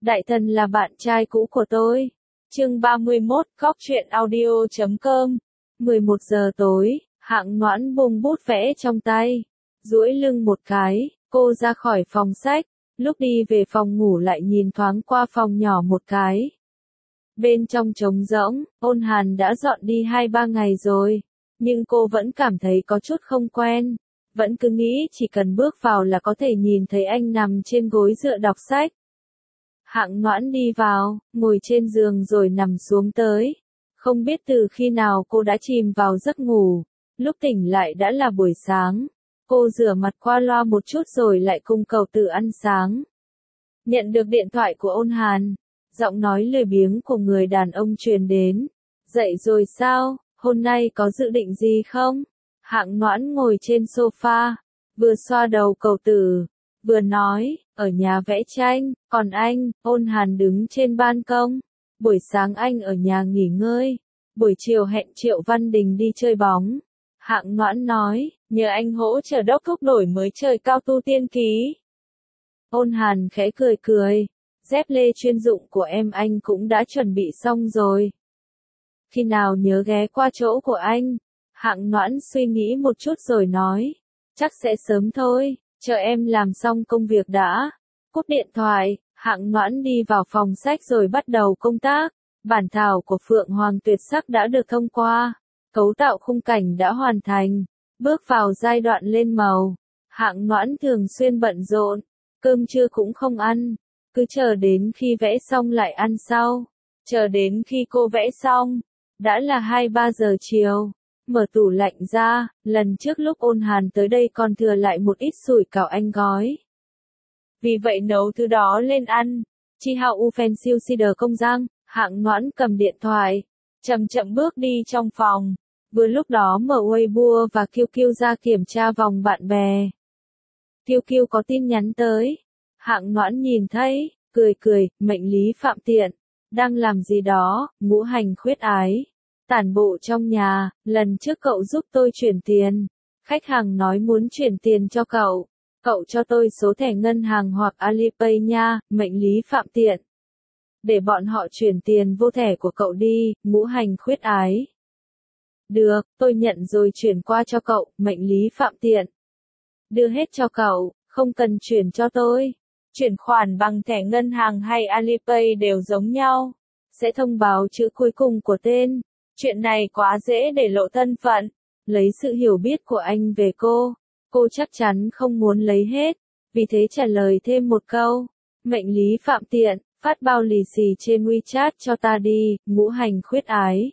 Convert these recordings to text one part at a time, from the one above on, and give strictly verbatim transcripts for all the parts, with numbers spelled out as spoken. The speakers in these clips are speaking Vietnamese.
Đại thần là bạn trai cũ của tôi. Chương ba mươi mốt, Cóc truyện audio chấm com. mười một giờ tối, Hạng Noãn buông bút vẽ trong tay, duỗi lưng một cái, cô ra khỏi phòng sách, lúc đi về phòng ngủ lại nhìn thoáng qua phòng nhỏ một cái. Bên trong trống rỗng, Ôn Hàn đã dọn đi hai ba ngày rồi, nhưng cô vẫn cảm thấy có chút không quen, vẫn cứ nghĩ chỉ cần bước vào là có thể nhìn thấy anh nằm trên gối dựa đọc sách. Hạng Noãn đi vào, ngồi trên giường rồi nằm xuống tới. Không biết từ khi nào cô đã chìm vào giấc ngủ, lúc tỉnh lại đã là buổi sáng. Cô rửa mặt qua loa một chút rồi lại cùng cậu Tử ăn sáng. Nhận được điện thoại của Ôn Hàn, giọng nói lười biếng của người đàn ông truyền đến. Dậy rồi sao, hôm nay có dự định gì không? Hạng Noãn ngồi trên sofa, vừa xoa đầu cậu Tử, vừa nói, ở nhà vẽ tranh, còn anh, Ôn Hàn đứng trên ban công. Buổi sáng anh ở nhà nghỉ ngơi, buổi chiều hẹn Triệu Văn Đình đi chơi bóng. Hạng Noãn nói, nhờ anh hỗ trợ đốc thúc đổi mới trời cao tu tiên ký. Ôn Hàn khẽ cười cười, dép lê chuyên dụng của em anh cũng đã chuẩn bị xong rồi. Khi nào nhớ ghé qua chỗ của anh? Hạng Noãn suy nghĩ một chút rồi nói, chắc sẽ sớm thôi, chờ em làm xong công việc đã. Cúp điện thoại, Hạng Noãn đi vào phòng sách rồi bắt đầu công tác. Bản thảo của Phượng Hoàng Tuyệt Sắc đã được thông qua, cấu tạo khung cảnh đã hoàn thành, bước vào giai đoạn lên màu. Hạng Noãn thường xuyên bận rộn, cơm trưa cũng không ăn, cứ chờ đến khi vẽ xong lại ăn sau. Chờ đến khi cô vẽ xong, đã là hai ba giờ chiều. Mở tủ lạnh ra, lần trước lúc Ôn Hàn tới đây còn thừa lại một ít sủi cảo anh gói. Vì vậy nấu thứ đó lên ăn. Chi hao u phen siêu si đờ công giang, Hạng Noãn cầm điện thoại, chậm chậm bước đi trong phòng. Vừa lúc đó mở Weibo và Q Q ra kiểm tra vòng bạn bè. Q Q có tin nhắn tới. Hạng Noãn nhìn thấy, cười cười, mệnh lý phạm tiện. Đang làm gì đó, ngũ hành khuyết ái. Tản bộ trong nhà, lần trước cậu giúp tôi chuyển tiền. Khách hàng nói muốn chuyển tiền cho cậu. Cậu cho tôi số thẻ ngân hàng hoặc Alipay nha, mệnh lý phạm tiện. Để bọn họ chuyển tiền vô thẻ của cậu đi, ngũ hành khuyết ái. Được, tôi nhận rồi chuyển qua cho cậu, mệnh lý phạm tiện. Đưa hết cho cậu, không cần chuyển cho tôi. Chuyển khoản bằng thẻ ngân hàng hay Alipay đều giống nhau. Sẽ thông báo chữ cuối cùng của tên. Chuyện này quá dễ để lộ thân phận. Lấy sự hiểu biết của anh về cô. Cô chắc chắn không muốn lấy hết, vì thế trả lời thêm một câu. Mệnh lý phạm tiện, phát bao lì xì trên WeChat cho ta đi, ngũ hành khuyết ái.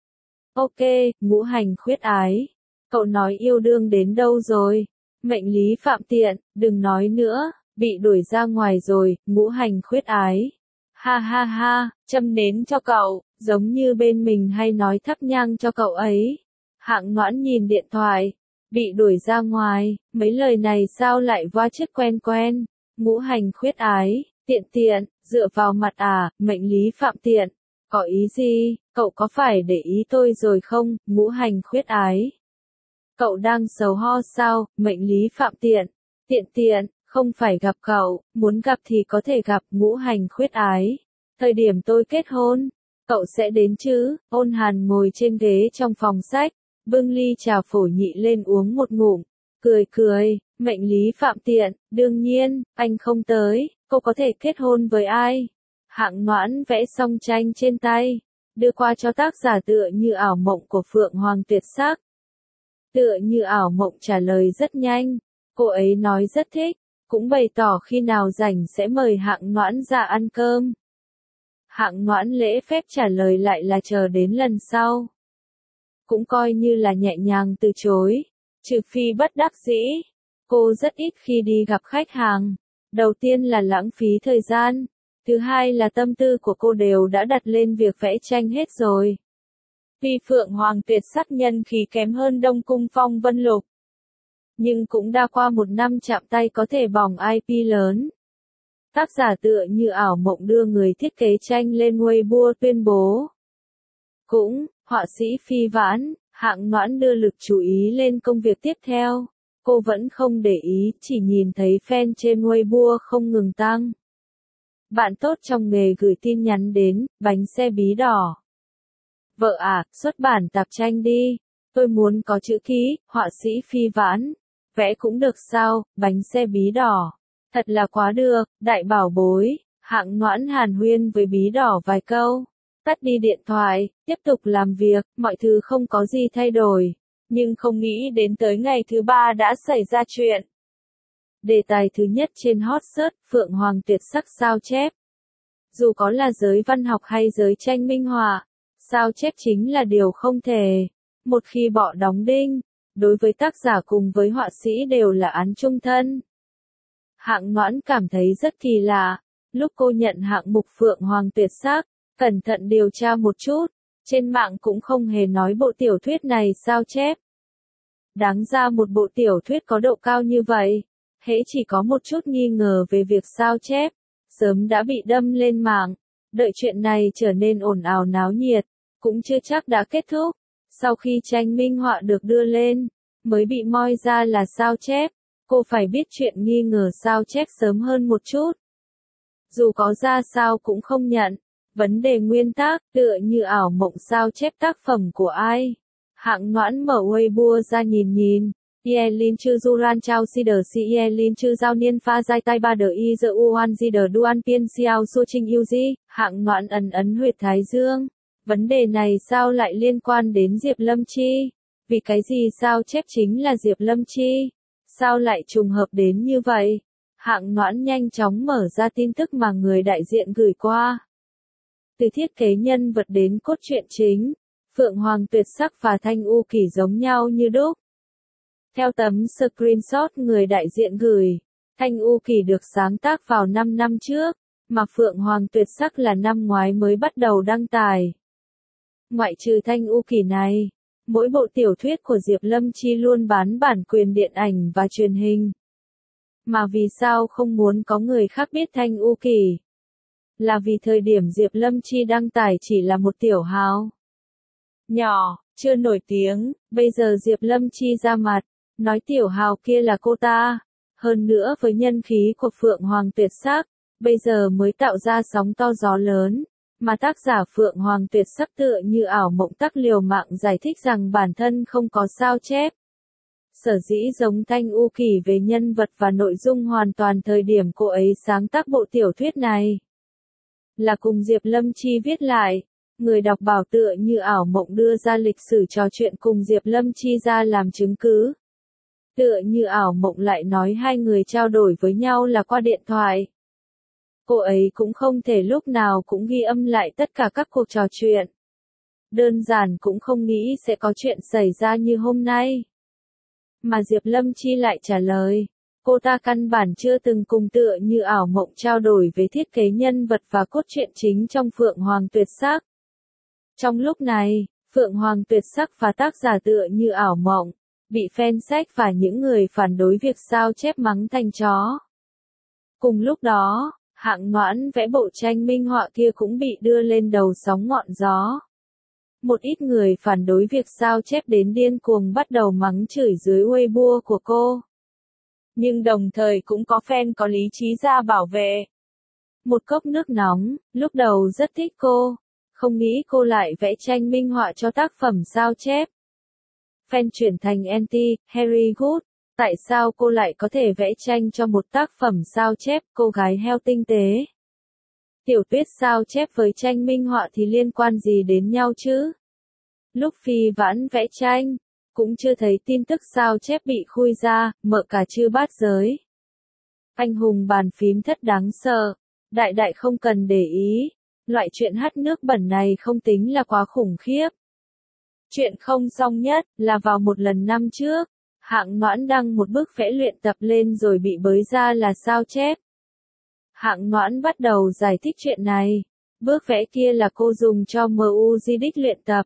Ok, ngũ hành khuyết ái. Cậu nói yêu đương đến đâu rồi? Mệnh lý phạm tiện, đừng nói nữa, bị đuổi ra ngoài rồi, ngũ hành khuyết ái. Ha ha ha, châm nến cho cậu, giống như bên mình hay nói thắp nhang cho cậu ấy. Hạng Noãn nhìn điện thoại. Bị đuổi ra ngoài, mấy lời này sao lại va chất quen quen. Ngũ hành khuyết ái, tiện tiện, dựa vào mặt à, mệnh lý phạm tiện. Có ý gì, cậu có phải để ý tôi rồi không, ngũ hành khuyết ái. Cậu đang sầu ho sao, mệnh lý phạm tiện. Tiện tiện, không phải gặp cậu, muốn gặp thì có thể gặp, ngũ hành khuyết ái. Thời điểm tôi kết hôn, cậu sẽ đến chứ? Ôn Hàn ngồi trên ghế trong phòng sách. Bưng ly trà phổ nhị lên uống một ngụm, cười cười, mệnh lý phạm tiện, đương nhiên, anh không tới, cô có thể kết hôn với ai? Hạng Noãn vẽ xong tranh trên tay, đưa qua cho tác giả Tựa Như Ảo Mộng của Phượng Hoàng Tuyệt Sắc. Tựa Như Ảo Mộng trả lời rất nhanh, cô ấy nói rất thích, cũng bày tỏ khi nào rảnh sẽ mời Hạng Noãn ra ăn cơm. Hạng Noãn lễ phép trả lời lại là chờ đến lần sau. Cũng coi như là nhẹ nhàng từ chối, trừ phi bất đắc dĩ. Cô rất ít khi đi gặp khách hàng. Đầu tiên là lãng phí thời gian, thứ hai là tâm tư của cô đều đã đặt lên việc vẽ tranh hết rồi. Vì Phượng Hoàng Tuyệt Sắc nhân khí kém hơn Đông Cung Phong Vân Lục, nhưng cũng đã qua một năm chạm tay có thể bỏng i pê lớn. Tác giả Tựa Như Ảo Mộng đưa người thiết kế tranh lên Weibo tuyên bố. Cũng, họa sĩ Phi Vãn, Hạng Noãn đưa lực chú ý lên công việc tiếp theo. Cô vẫn không để ý, chỉ nhìn thấy fan trên Weibo không ngừng tăng. Bạn tốt trong nghề gửi tin nhắn đến, bánh xe bí đỏ. Vợ à, xuất bản tạp tranh đi. Tôi muốn có chữ ký, họa sĩ Phi Vãn. Vẽ cũng được sao, bánh xe bí đỏ. Thật là quá được, đại bảo bối. Hạng Noãn hàn huyên với bí đỏ vài câu. Tắt đi điện thoại, tiếp tục làm việc, mọi thứ không có gì thay đổi. Nhưng không nghĩ đến tới ngày thứ ba đã xảy ra chuyện. Đề tài thứ nhất trên hot search, Phượng Hoàng tuyệt sắc sao chép. Dù có là giới văn học hay giới tranh minh họa, sao chép chính là điều không thể. Một khi bỏ đóng đinh, đối với tác giả cùng với họa sĩ đều là án chung thân. Hạng Noãn cảm thấy rất kỳ lạ. Lúc cô nhận hạng mục Phượng Hoàng tuyệt sắc, cẩn thận điều tra một chút, trên mạng cũng không hề nói bộ tiểu thuyết này sao chép. Đáng ra một bộ tiểu thuyết có độ cao như vậy, hễ chỉ có một chút nghi ngờ về việc sao chép, sớm đã bị đâm lên mạng. Đợi chuyện này trở nên ồn ào náo nhiệt, cũng chưa chắc đã kết thúc. Sau khi tranh minh họa được đưa lên, mới bị moi ra là sao chép, cô phải biết chuyện nghi ngờ sao chép sớm hơn một chút. Dù có ra sao cũng không nhận. Vấn đề nguyên tắc, tựa như ảo mộng sao chép tác phẩm của ai. Hạng Noãn mở Weibo ra nhìn nhìn. Yelin chư Duran Chao Si Đờ Si Yelin chư Giao Niên Pha Giai Tai Ba Đờ Y Dơ Uan Di Đờ Duan Piên Xiao Su Trinh Yêu Di. Hạng Noãn ấn ấn huyệt thái dương. Vấn đề này sao lại liên quan đến Diệp Lâm Chi? Vì cái gì sao chép chính là Diệp Lâm Chi? Sao lại trùng hợp đến như vậy? Hạng Noãn nhanh chóng mở ra tin tức mà người đại diện gửi qua. Từ thiết kế nhân vật đến cốt truyện chính, Phượng Hoàng tuyệt sắc và Thanh U Kỳ giống nhau như đúc. Theo tấm screenshot người đại diện gửi, Thanh U Kỳ được sáng tác vào năm năm trước, mà Phượng Hoàng tuyệt sắc là năm ngoái mới bắt đầu đăng tải. Ngoại trừ Thanh U Kỳ này, mỗi bộ tiểu thuyết của Diệp Lâm Chi luôn bán bản quyền điện ảnh và truyền hình. Mà vì sao không muốn có người khác biết Thanh U Kỳ? Là vì thời điểm Diệp Lâm Chi đăng tải chỉ là một tiểu hào nhỏ, chưa nổi tiếng, bây giờ Diệp Lâm Chi ra mặt, nói tiểu hào kia là cô ta. Hơn nữa với nhân khí của Phượng Hoàng tuyệt sắc, bây giờ mới tạo ra sóng to gió lớn, mà tác giả Phượng Hoàng tuyệt sắc tựa như ảo mộng tắc liều mạng giải thích rằng bản thân không có sao chép. Sở dĩ giống Thanh U Kỳ về nhân vật và nội dung hoàn toàn thời điểm cô ấy sáng tác bộ tiểu thuyết này. Là cùng Diệp Lâm Chi viết lại, người đọc bảo tựa như ảo mộng đưa ra lịch sử trò chuyện cùng Diệp Lâm Chi ra làm chứng cứ. Tựa như ảo mộng lại nói hai người trao đổi với nhau là qua điện thoại. Cô ấy cũng không thể lúc nào cũng ghi âm lại tất cả các cuộc trò chuyện. Đơn giản cũng không nghĩ sẽ có chuyện xảy ra như hôm nay. Mà Diệp Lâm Chi lại trả lời, cô ta căn bản chưa từng cùng tựa như ảo mộng trao đổi về thiết kế nhân vật và cốt truyện chính trong Phượng Hoàng tuyệt sắc. Trong lúc này, Phượng Hoàng tuyệt sắc và tác giả tựa như ảo mộng, bị fan sách và những người phản đối việc sao chép mắng thành chó. Cùng lúc đó, Hạng Noãn vẽ bộ tranh minh họa kia cũng bị đưa lên đầu sóng ngọn gió. Một ít người phản đối việc sao chép đến điên cuồng bắt đầu mắng chửi dưới Weibo của cô. Nhưng đồng thời cũng có fan có lý trí ra bảo vệ. Một cốc nước nóng, lúc đầu rất thích cô, không nghĩ cô lại vẽ tranh minh họa cho tác phẩm sao chép. Fan chuyển thành anti, Harry Good, tại sao cô lại có thể vẽ tranh cho một tác phẩm sao chép, cô gái heo tinh tế. Tiểu thuyết sao chép với tranh minh họa thì liên quan gì đến nhau chứ? Lúc Phi Vãn vẽ tranh, cũng chưa thấy tin tức sao chép bị khui ra, mợ cả chư bát giới. Anh hùng bàn phím thất đáng sợ, đại đại không cần để ý, loại chuyện hắt nước bẩn này không tính là quá khủng khiếp. Chuyện không xong nhất là vào một lần năm trước, Hạng Noãn đăng một bức vẽ luyện tập lên rồi bị bới ra là sao chép. Hạng Noãn bắt đầu giải thích chuyện này, bước vẽ kia là cô dùng cho em u giê đích luyện tập.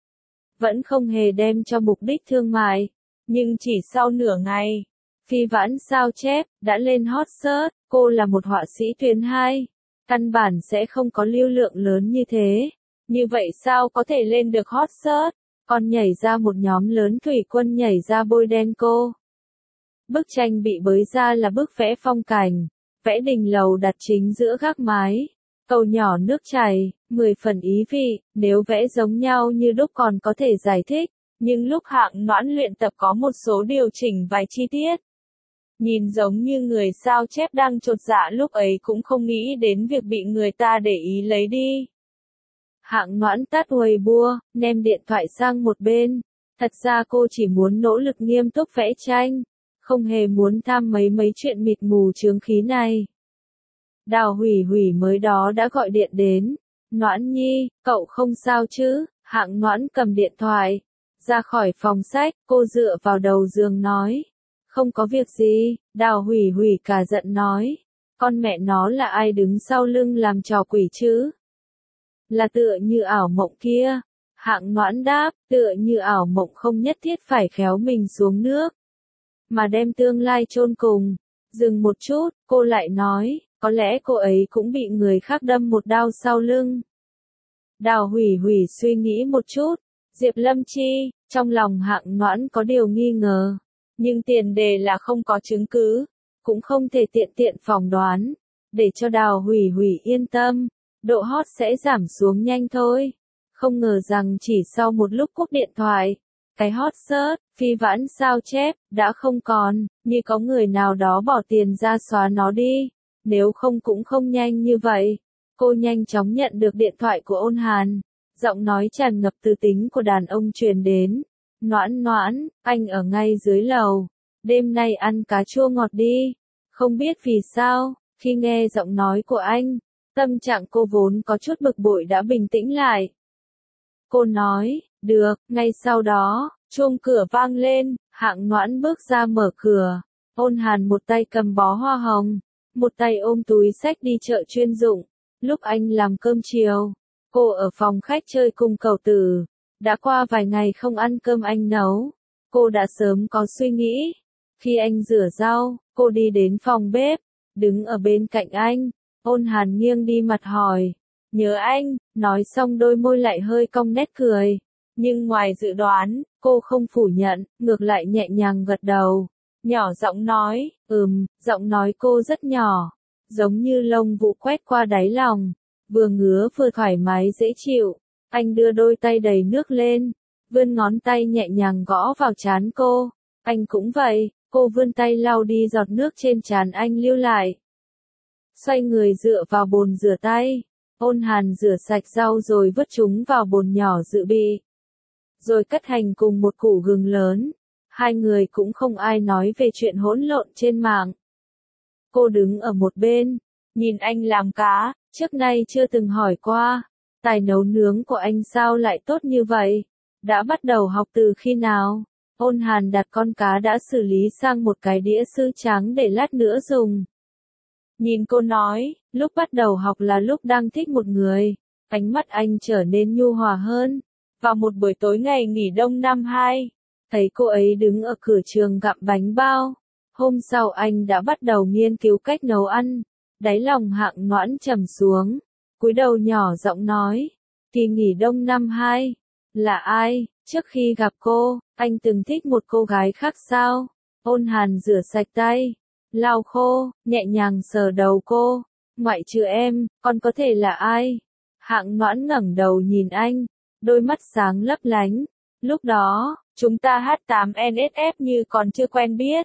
Vẫn không hề đem cho mục đích thương mại, nhưng chỉ sau nửa ngày, Phi Vãn sao chép, đã lên hot search, cô là một họa sĩ tuyến hai, căn bản sẽ không có lưu lượng lớn như thế, như vậy sao có thể lên được hot search, còn nhảy ra một nhóm lớn thủy quân nhảy ra bôi đen cô. Bức tranh bị bới ra là bức vẽ phong cảnh, vẽ đình lầu đặt chính giữa gác mái, cầu nhỏ nước chảy, mười phần ý vị, nếu vẽ giống nhau như đúc còn có thể giải thích, nhưng lúc Hạng Noãn luyện tập có một số điều chỉnh vài chi tiết. Nhìn giống như người sao chép đang chột dạ lúc ấy cũng không nghĩ đến việc bị người ta để ý lấy đi. Hạng Noãn tắt Weibo, ném điện thoại sang một bên. Thật ra cô chỉ muốn nỗ lực nghiêm túc vẽ tranh, không hề muốn tham mấy mấy chuyện mịt mù chướng khí này. Đào Hủy Hủy mới đó đã gọi điện đến. Noãn Nhi, cậu không sao chứ? Hạng Noãn cầm điện thoại, ra khỏi phòng sách, cô dựa vào đầu giường nói. Không có việc gì, Đào Hủy Hủy cả giận nói. Con mẹ nó là ai đứng sau lưng làm trò quỷ chứ? Là tựa như ảo mộng kia. Hạng Noãn đáp, tựa như ảo mộng không nhất thiết phải khéo mình xuống nước, mà đem tương lai chôn cùng. Dừng một chút, cô lại nói, có lẽ cô ấy cũng bị người khác đâm một đao sau lưng. Đào Hủy Hủy suy nghĩ một chút, Diệp Lâm Chi, trong lòng Hạng Noãn có điều nghi ngờ, nhưng tiền đề là không có chứng cứ, cũng không thể tiện tiện phỏng đoán, để cho Đào Hủy Hủy yên tâm, độ hot sẽ giảm xuống nhanh thôi. Không ngờ rằng chỉ sau một lúc cúp điện thoại, cái hot search, phi vãn sao chép, đã không còn, như có người nào đó bỏ tiền ra xóa nó đi, nếu không cũng không nhanh như vậy. Cô nhanh chóng nhận được điện thoại của Ôn Hàn, giọng nói tràn ngập từ tính của đàn ông truyền đến. Noãn Noãn, anh ở ngay dưới lầu, đêm nay ăn cá chua ngọt đi. Không biết vì sao, khi nghe giọng nói của anh, tâm trạng cô vốn có chút bực bội đã bình tĩnh lại. Cô nói, được, ngay sau đó, chuông cửa vang lên, Hạng Noãn bước ra mở cửa. Ôn Hàn một tay cầm bó hoa hồng, một tay ôm túi xách đi chợ chuyên dụng. Lúc anh làm cơm chiều, cô ở phòng khách chơi cùng cậu tử. Đã qua vài ngày không ăn cơm anh nấu, cô đã sớm có suy nghĩ. Khi anh rửa rau, cô đi đến phòng bếp, đứng ở bên cạnh anh. Ôn Hàn nghiêng đi mặt hỏi, nhớ anh, nói xong đôi môi lại hơi cong nét cười. Nhưng ngoài dự đoán, cô không phủ nhận, ngược lại nhẹ nhàng gật đầu. Nhỏ giọng nói, ừm, giọng nói cô rất nhỏ, giống như lông vũ quét qua đáy lòng, vừa ngứa vừa thoải mái dễ chịu. Anh đưa đôi tay đầy nước lên, vươn ngón tay nhẹ nhàng gõ vào trán cô. Anh cũng vậy, cô vươn tay lau đi giọt nước trên trán anh lưu lại. Xoay người dựa vào bồn rửa tay. Ôn Hàn rửa sạch rau rồi vứt chúng vào bồn nhỏ dự bị. Rồi cắt hành cùng một củ gừng lớn. Hai người cũng không ai nói về chuyện hỗn lộn trên mạng. Cô đứng ở một bên, nhìn anh làm cá, trước nay chưa từng hỏi qua. Tài nấu nướng của anh sao lại tốt như vậy? Đã bắt đầu học từ khi nào? Ôn Hàn đặt con cá đã xử lý sang một cái đĩa sứ trắng để lát nữa dùng. Nhìn cô nói, lúc bắt đầu học là lúc đang thích một người. Ánh mắt anh trở nên nhu hòa hơn. Vào một buổi tối ngày nghỉ đông năm hai, thấy cô ấy đứng ở cửa trường gặm bánh bao. Hôm sau anh đã bắt đầu nghiên cứu cách nấu ăn. Đáy lòng Hạng Noãn trầm xuống, cúi đầu nhỏ giọng nói, kỳ nghỉ đông năm hai, là ai? Trước khi gặp cô, anh từng thích một cô gái khác sao? Ôn Hàn rửa sạch tay, lau khô, nhẹ nhàng sờ đầu cô, ngoại trừ em, còn có thể là ai? Hạng Noãn ngẩng đầu nhìn anh, đôi mắt sáng lấp lánh. Lúc đó, chúng ta hát tám en ét ép như còn chưa quen biết.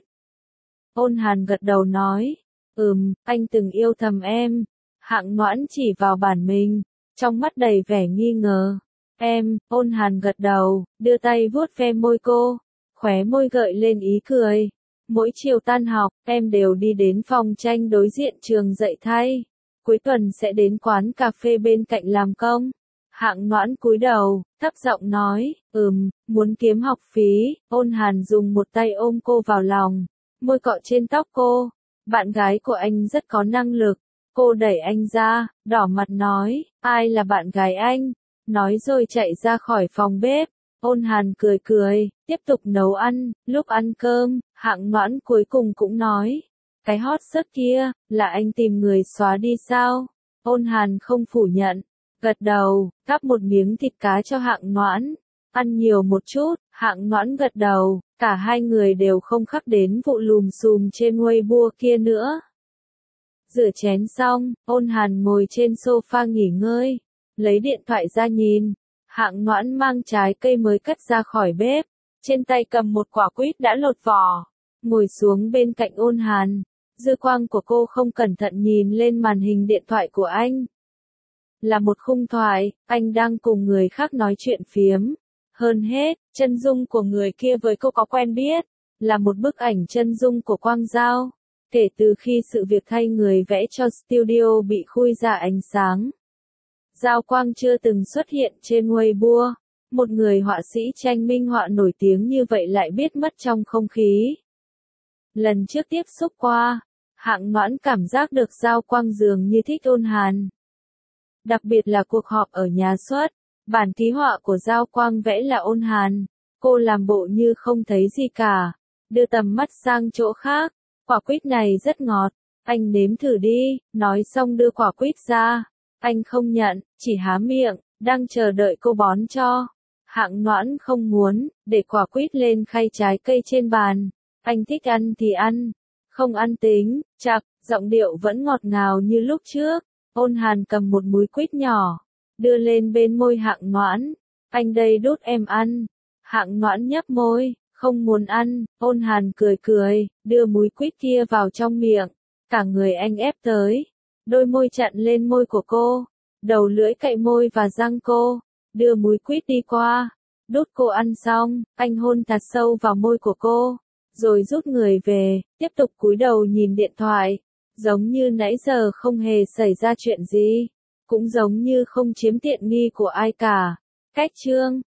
Ôn Hàn gật đầu nói, ừm, anh từng yêu thầm em. Hạng Noãn chỉ vào bản mình, trong mắt đầy vẻ nghi ngờ. Em, Ôn Hàn gật đầu, đưa tay vuốt ve môi cô, khóe môi gợi lên ý cười. Mỗi chiều tan học, em đều đi đến phòng tranh đối diện trường dạy thay. Cuối tuần sẽ đến quán cà phê bên cạnh làm công. Hạng Noãn cúi đầu, thấp giọng nói, ừm, muốn kiếm học phí. Ôn Hàn dùng một tay ôm cô vào lòng, môi cọ trên tóc cô. Bạn gái của anh rất có năng lực. Cô đẩy anh ra, đỏ mặt nói, ai là bạn gái anh? Nói rồi chạy ra khỏi phòng bếp. Ôn Hàn cười cười, tiếp tục nấu ăn. Lúc ăn cơm, Hạng Noãn cuối cùng cũng nói, cái hot search kia, là anh tìm người xóa đi sao? Ôn Hàn không phủ nhận, gật đầu, gắp một miếng thịt cá cho Hạng Noãn. Ăn nhiều một chút. Hạng Noãn gật đầu, cả hai người đều không khắc đến vụ lùm xùm trên Weibo kia nữa. Rửa chén xong, Ôn Hàn ngồi trên sofa nghỉ ngơi, lấy điện thoại ra nhìn. Hạng Noãn mang trái cây mới cất ra khỏi bếp, trên tay cầm một quả quýt đã lột vỏ, ngồi xuống bên cạnh Ôn Hàn. Dư quang của cô không cẩn thận nhìn lên màn hình điện thoại của anh. Là một khung thoại, anh đang cùng người khác nói chuyện phiếm. Hơn hết, chân dung của người kia với cô có quen biết, là một bức ảnh chân dung của Quang Giao. Kể từ khi sự việc thay người vẽ cho studio bị khui ra ánh sáng, Giao Quang chưa từng xuất hiện trên Weibo. Một người họa sĩ tranh minh họa nổi tiếng như vậy lại biết mất trong không khí. Lần trước tiếp xúc qua, Hạng Noãn cảm giác được Giao Quang dường như thích Ôn Hàn. Đặc biệt là cuộc họp ở nhà xuất, bản ký họa của Giao Quang vẽ là Ôn Hàn. Cô làm bộ như không thấy gì cả, đưa tầm mắt sang chỗ khác. Quả quýt này rất ngọt, anh nếm thử đi, nói xong đưa quả quýt ra. Anh không nhận, chỉ há miệng, đang chờ đợi cô bón cho. Hạng Noãn không muốn, để quả quýt lên khay trái cây trên bàn. Anh thích ăn thì ăn, không ăn tính, chạc, giọng điệu vẫn ngọt ngào như lúc trước. Ôn Hàn cầm một múi quýt nhỏ, đưa lên bên môi Hạng Noãn. Anh đây đút em ăn. Hạng Noãn nhấp môi, không muốn ăn. Ôn Hàn cười cười, đưa múi quýt kia vào trong miệng. Cả người anh ép tới, đôi môi chặn lên môi của cô, đầu lưỡi cạy môi và răng cô, đưa múi quýt đi qua. Đút cô ăn xong, anh hôn thật sâu vào môi của cô, rồi rút người về, tiếp tục cúi đầu nhìn điện thoại. Giống như nãy giờ không hề xảy ra chuyện gì, cũng giống như không chiếm tiện nghi của ai cả. Cách chương